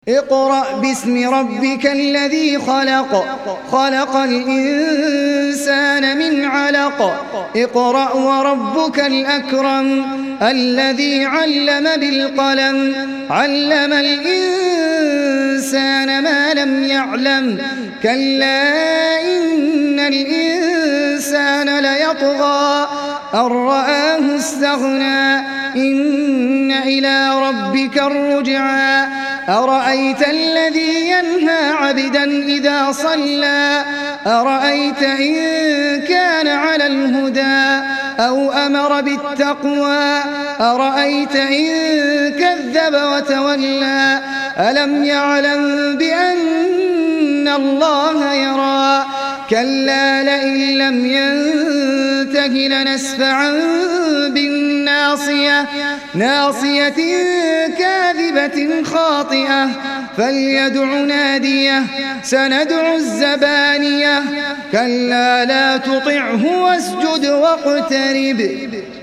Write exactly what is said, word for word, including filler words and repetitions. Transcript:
اقرأ باسم ربك الذي خلق خلق الإنسان من علق اقرأ وربك الأكرم الذي علم بالقلم علم الإنسان ما لم يعلم كلا إن الإنسان ليطغى أن رآه استغنى إن إلى ربك الرجعى أرأيت الذي ينهى عبدا إذا صلى أرأيت إن كان على الهدى أو أمر بالتقوى أرأيت إن كذب وتولى ألم يعلم بأن الله يرى كلا لئن لم ينته لنسفعا بالناصية ناصية كاذبة خاطئة فليدع ناديه سندع الزبانية كلا لا تطعه واسجد واقترب.